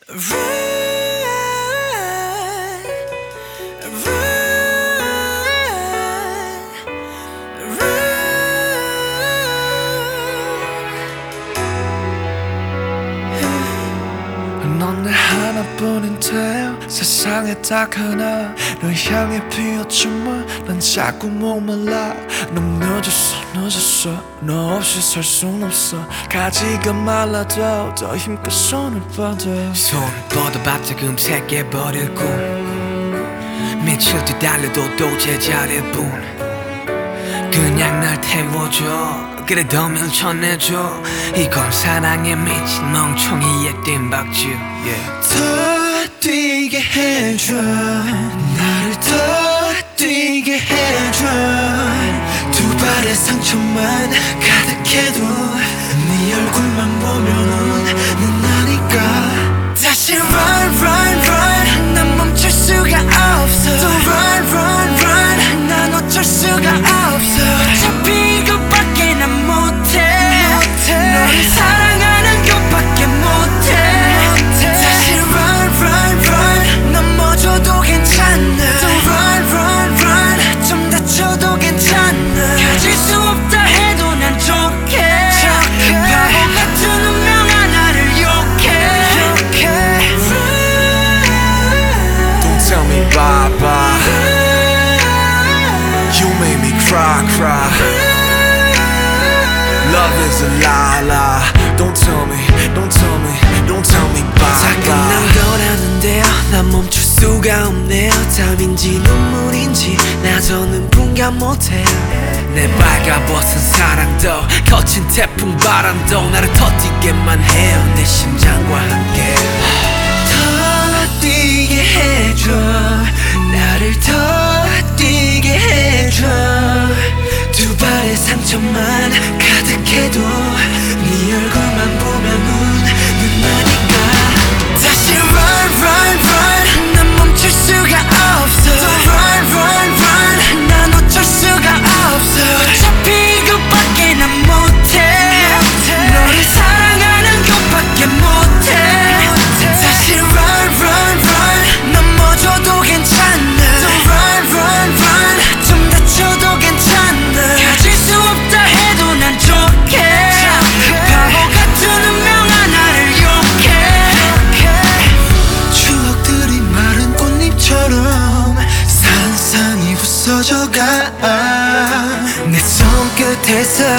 넌 내 하나뿐인데 세상에 딱 하나 널 향해 피었지만 난 자꾸 목말라. 너무 늦었어 너 없이 살 순 없어. 가지가 말라도 더 힘껏 손을 뻗어. 손을 뻗어봤자 금세 깨버릴 꿈. 며칠 뒤 달려도 또 제자리일 뿐. 그냥 날 태워줘. 그래 더 밀쳐내줘. 이건 사랑에 미친 멍청이의 뜀박질. 더 뛰게 해줘. 나를 더 뛰게 해줘. 두 발의 상처만 가득해도 네 얼굴만 보면은 난 나니까. 다시 run 난 멈출 수가 없어. 또 run 난 어쩔 수가 없어. 어차피 이것밖에 난 못해. 너를 사랑하는 것밖에 못해. 다시 run 넘어져도 괜찮아. 또 run 좀 다쳐도 괜찮아. 가질 수 없다 해도 난 좋게. 바보 같은 운명 하나를 욕해. Don't tell me bye. You made me cry. Love is a lie. Don't tell me bye. 다 끝난 거라는데요. 난 멈출 수가 없네요. 땀인지 눈물인지 나서는 분간 못해요. 내 발가벗은 사랑도 거친 태풍 바람도 나를 더 뛰게만 해요. 내 심장과 함께 더 뛰게 해줘. 나를 더 뛰게 해줘. 두 발의 상처만 가득해도 네 얼굴만 보면은 난 나니까. 다시 run 난 멈출 수가 없어. 또 run 난 어쩔 수가 없어. 어차피 이것밖에 난 못해. 너를 사랑하는 것밖에 못해. 다시 run 넘어져도 괜찮아. 또 run 좀 다쳐도 괜찮아. 가질 수 없다 해도 난 좋게. 바보 같은 운명 하나를 욕해. 추억들이 마른 꽃잎처럼 산산이 부서져가. 내 손끝에서